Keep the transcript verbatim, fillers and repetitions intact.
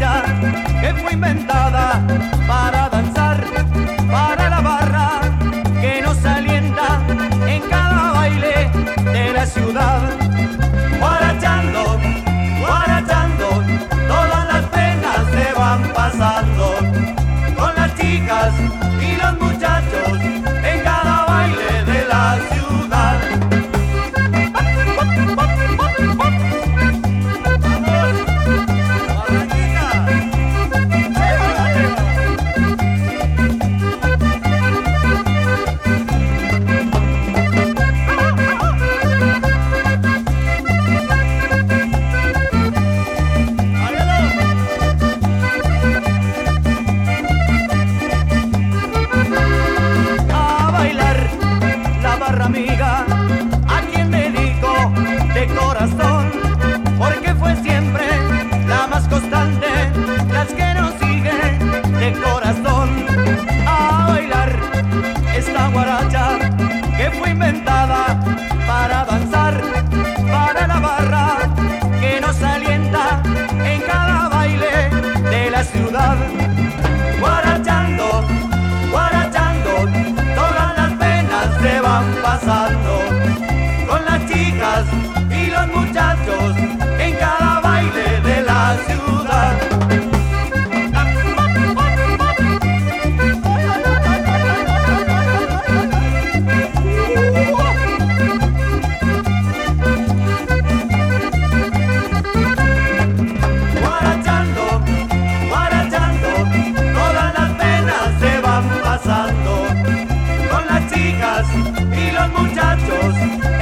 guaracha que fue inventada para danzar, para la barra que nos alienta en cada baile de la ciudad. Guarachando, guarachando, todas las penas se van pasando con las chicas y los muchachos en cada baile de la ciudad. Amiga, a quien dedico de corazón, porque fue siempre la más constante, las que nos siguen de corazón, a bailar esta guaracha que fue inventada para danzar, para la barra que nos alienta en cada baile de la ciudad. Guarachando, guarachando, todas las penas se van pasando con las chicas y los muchachos en cada baile de la ciudad. Guarachando, guarachando, todas las penas se van pasando con las chicas y los muchachos